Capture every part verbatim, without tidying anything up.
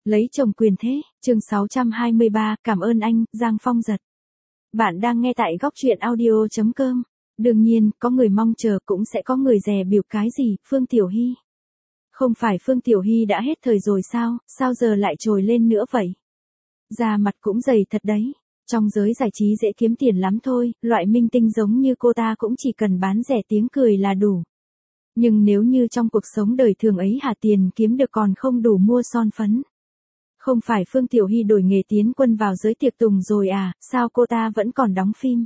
Lấy chồng quyền thế, chương sáu trăm hai mươi ba, cảm ơn anh, Giang Phong Giật. Bạn đang nghe tại góc truyện audio chấm com. Đương nhiên, có người mong chờ cũng sẽ có người dè bỉu cái gì, Phương Tiểu Hy. Không phải Phương Tiểu Hy đã hết thời rồi sao, sao giờ lại trồi lên nữa vậy? Da mặt cũng dày thật đấy. Trong giới giải trí dễ kiếm tiền lắm thôi, loại minh tinh giống như cô ta cũng chỉ cần bán rẻ tiếng cười là đủ. Nhưng nếu như trong cuộc sống đời thường ấy hả, tiền kiếm được còn không đủ mua son phấn. Không phải Phương Tiểu Hy đổi nghề tiến quân vào giới tiệc tùng rồi à, sao cô ta vẫn còn đóng phim?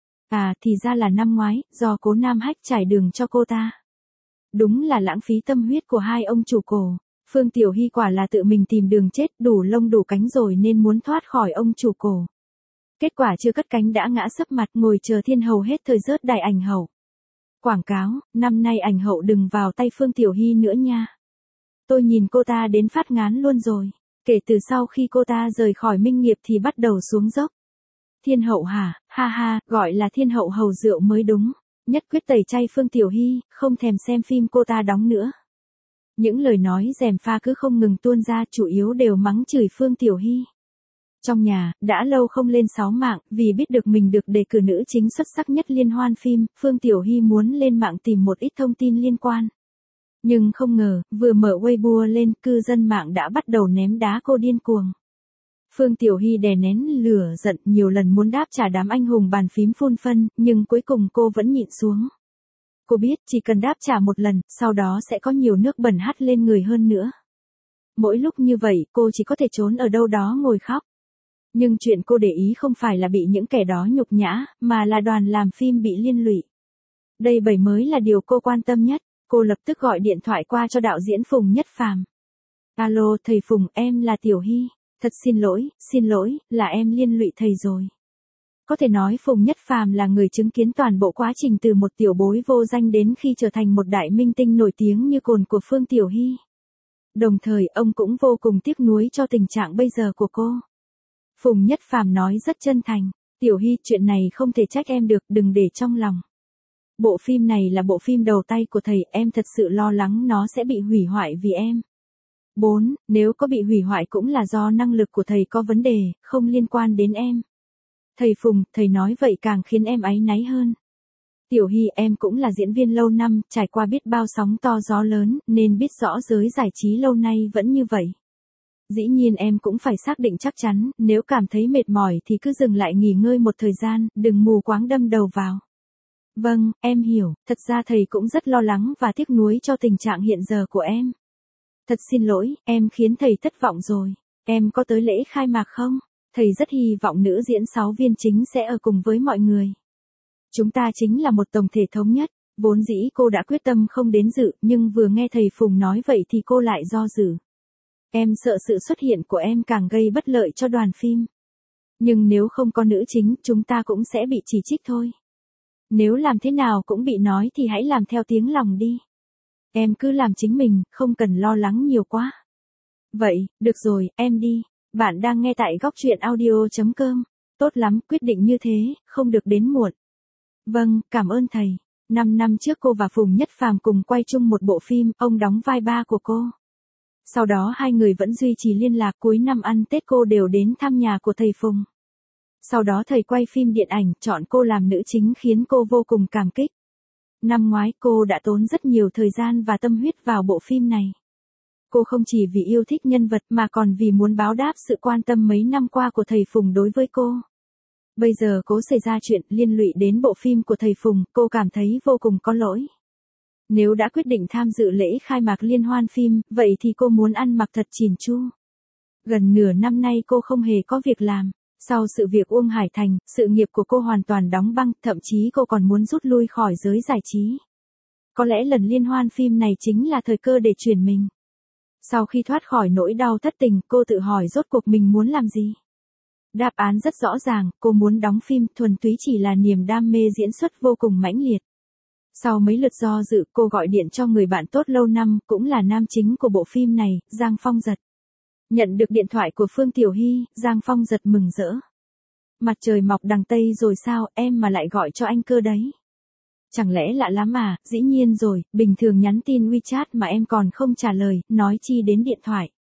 À, thì ra là năm ngoái, do Cố Nam Hách trải đường cho cô ta. Đúng là lãng phí tâm huyết của hai ông chủ cổ. Phương Tiểu Hy quả là tự mình tìm đường chết, đủ lông đủ cánh rồi nên muốn thoát khỏi ông chủ cổ. Kết quả chưa cất cánh đã ngã sấp mặt, ngồi chờ thiên hầu hết thời rớt đài ảnh hậu. Quảng cáo, năm nay ảnh hậu đừng vào tay Phương Tiểu Hy nữa nha. Tôi nhìn cô ta đến phát ngán luôn rồi. Kể từ sau khi cô ta rời khỏi Minh Nghiệp thì bắt đầu xuống dốc. Thiên hậu hả, ha ha, gọi là thiên hậu hầu rượu mới đúng. Nhất quyết tẩy chay Phương Tiểu Hy, không thèm xem phim cô ta đóng nữa. Những lời nói gièm pha cứ không ngừng tuôn ra, chủ yếu đều mắng chửi Phương Tiểu Hy. Trong nhà, đã lâu không lên sáu mạng, vì biết được mình được đề cử nữ chính xuất sắc nhất liên hoan phim, Phương Tiểu Hy muốn lên mạng tìm một ít thông tin liên quan. Nhưng không ngờ, vừa mở Weibo lên, cư dân mạng đã bắt đầu ném đá cô điên cuồng. Phương Tiểu Hy đè nén lửa giận, nhiều lần muốn đáp trả đám anh hùng bàn phím phun phân, nhưng cuối cùng cô vẫn nhịn xuống. Cô biết chỉ cần đáp trả một lần, sau đó sẽ có nhiều nước bẩn hắt lên người hơn nữa. Mỗi lúc như vậy, cô chỉ có thể trốn ở đâu đó ngồi khóc. Nhưng chuyện cô để ý không phải là bị những kẻ đó nhục nhã, mà là đoàn làm phim bị liên lụy. Đây bởi mới là điều cô quan tâm nhất. Cô lập tức gọi điện thoại qua cho đạo diễn Phùng Nhất Phàm. Alo, thầy Phùng, em là Tiểu Hy. Thật xin lỗi, xin lỗi, là em liên lụy thầy rồi. Có thể nói Phùng Nhất Phàm là người chứng kiến toàn bộ quá trình từ một tiểu bối vô danh đến khi trở thành một đại minh tinh nổi tiếng như cồn của Phương Tiểu Hy. Đồng thời, ông cũng vô cùng tiếc nuối cho tình trạng bây giờ của cô. Phùng Nhất Phàm nói rất chân thành, Tiểu Hy, chuyện này không thể trách em được, đừng để trong lòng. Bộ phim này là bộ phim đầu tay của thầy, em thật sự lo lắng nó sẽ bị hủy hoại vì em. bốn. Nếu có bị hủy hoại cũng là do năng lực của thầy có vấn đề, không liên quan đến em. Thầy Phùng, thầy nói vậy càng khiến em áy náy hơn. Tiểu Hy, em cũng là diễn viên lâu năm, trải qua biết bao sóng to gió lớn, nên biết rõ giới giải trí lâu nay vẫn như vậy. Dĩ nhiên em cũng phải xác định chắc chắn, nếu cảm thấy mệt mỏi thì cứ dừng lại nghỉ ngơi một thời gian, đừng mù quáng đâm đầu vào. Vâng, em hiểu, thật ra thầy cũng rất lo lắng và tiếc nuối cho tình trạng hiện giờ của em. Thật xin lỗi, em khiến thầy thất vọng rồi. Em có tới lễ khai mạc không? Thầy rất hy vọng nữ diễn sáu viên chính sẽ ở cùng với mọi người. Chúng ta chính là một tổng thể thống nhất. Vốn dĩ cô đã quyết tâm không đến dự, nhưng vừa nghe thầy Phùng nói vậy thì cô lại do dự. Em sợ sự xuất hiện của em càng gây bất lợi cho đoàn phim. Nhưng nếu không có nữ chính, chúng ta cũng sẽ bị chỉ trích thôi. Nếu làm thế nào cũng bị nói thì hãy làm theo tiếng lòng đi. Em cứ làm chính mình, không cần lo lắng nhiều quá. Vậy, được rồi, em đi. Bạn đang nghe tại góc truyện audio chấm com. Tốt lắm, quyết định như thế, không được đến muộn. Vâng, cảm ơn thầy. Năm năm trước cô và Phùng Nhất Phàm cùng quay chung một bộ phim, ông đóng vai ba của cô. Sau đó hai người vẫn duy trì liên lạc, cuối năm ăn Tết cô đều đến thăm nhà của thầy Phùng. Sau đó thầy quay phim điện ảnh, chọn cô làm nữ chính khiến cô vô cùng cảm kích. Năm ngoái cô đã tốn rất nhiều thời gian và tâm huyết vào bộ phim này. Cô không chỉ vì yêu thích nhân vật mà còn vì muốn báo đáp sự quan tâm mấy năm qua của thầy Phùng đối với cô. Bây giờ cố xảy ra chuyện liên lụy đến bộ phim của thầy Phùng, cô cảm thấy vô cùng có lỗi. Nếu đã quyết định tham dự lễ khai mạc liên hoan phim, vậy thì cô muốn ăn mặc thật chỉn chu. Gần nửa năm nay cô không hề có việc làm. Sau sự việc Uông Hải Thành, sự nghiệp của cô hoàn toàn đóng băng, thậm chí cô còn muốn rút lui khỏi giới giải trí. Có lẽ lần liên hoan phim này chính là thời cơ để chuyển mình. Sau khi thoát khỏi nỗi đau thất tình, cô tự hỏi rốt cuộc mình muốn làm gì? Đáp án rất rõ ràng, cô muốn đóng phim, thuần túy chỉ là niềm đam mê diễn xuất vô cùng mãnh liệt. Sau mấy lượt do dự, cô gọi điện cho người bạn tốt lâu năm, cũng là nam chính của bộ phim này, Giang Phong Giật. Nhận được điện thoại của Phương Tiểu Hy, Giang Phong Giật mừng rỡ. Mặt trời mọc đằng Tây rồi sao, em mà lại gọi cho anh cơ đấy. Chẳng lẽ lạ lắm à, dĩ nhiên rồi, bình thường nhắn tin WeChat mà em còn không trả lời, nói chi đến điện thoại.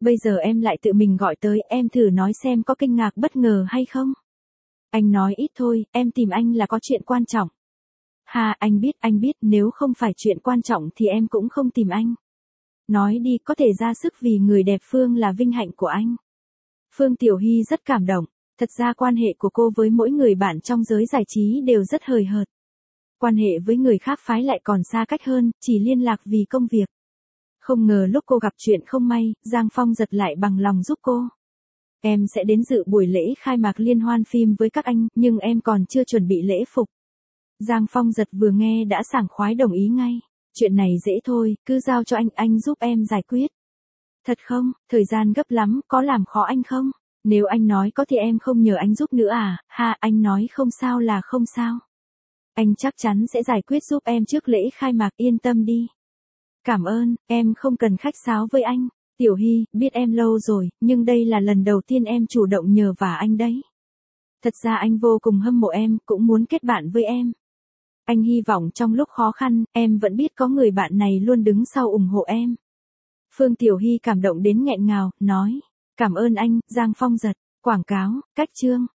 Bây giờ em lại tự mình gọi tới, em thử nói xem có kinh ngạc bất ngờ hay không? Anh nói ít thôi, em tìm anh là có chuyện quan trọng. Ha, anh biết, anh biết, nếu không phải chuyện quan trọng thì em cũng không tìm anh. Nói đi, có thể ra sức vì người đẹp Phương là vinh hạnh của anh. Phương Tiểu Hy rất cảm động. Thật ra quan hệ của cô với mỗi người bạn trong giới giải trí đều rất hời hợt. Quan hệ với người khác phái lại còn xa cách hơn, chỉ liên lạc vì công việc. Không ngờ lúc cô gặp chuyện không may, Giang Phong Giật lại bằng lòng giúp cô. Em sẽ đến dự buổi lễ khai mạc liên hoan phim với các anh, nhưng em còn chưa chuẩn bị lễ phục. Giang Phong Giật vừa nghe đã sảng khoái đồng ý ngay. Chuyện này dễ thôi, cứ giao cho anh, anh giúp em giải quyết. Thật không, thời gian gấp lắm, có làm khó anh không? Nếu anh nói có thì em không nhờ anh giúp nữa à, ha, anh nói không sao là không sao. Anh chắc chắn sẽ giải quyết giúp em trước lễ khai mạc, yên tâm đi. Cảm ơn, em không cần khách sáo với anh. Tiểu Hy, biết em lâu rồi, nhưng đây là lần đầu tiên em chủ động nhờ vả anh đấy. Thật ra anh vô cùng hâm mộ em, cũng muốn kết bạn với em. Anh hy vọng trong lúc khó khăn, em vẫn biết có người bạn này luôn đứng sau ủng hộ em. Phương Tiểu Hy cảm động đến nghẹn ngào, nói. Cảm ơn anh, Giang Phong Giật. Quảng cáo, cách chương.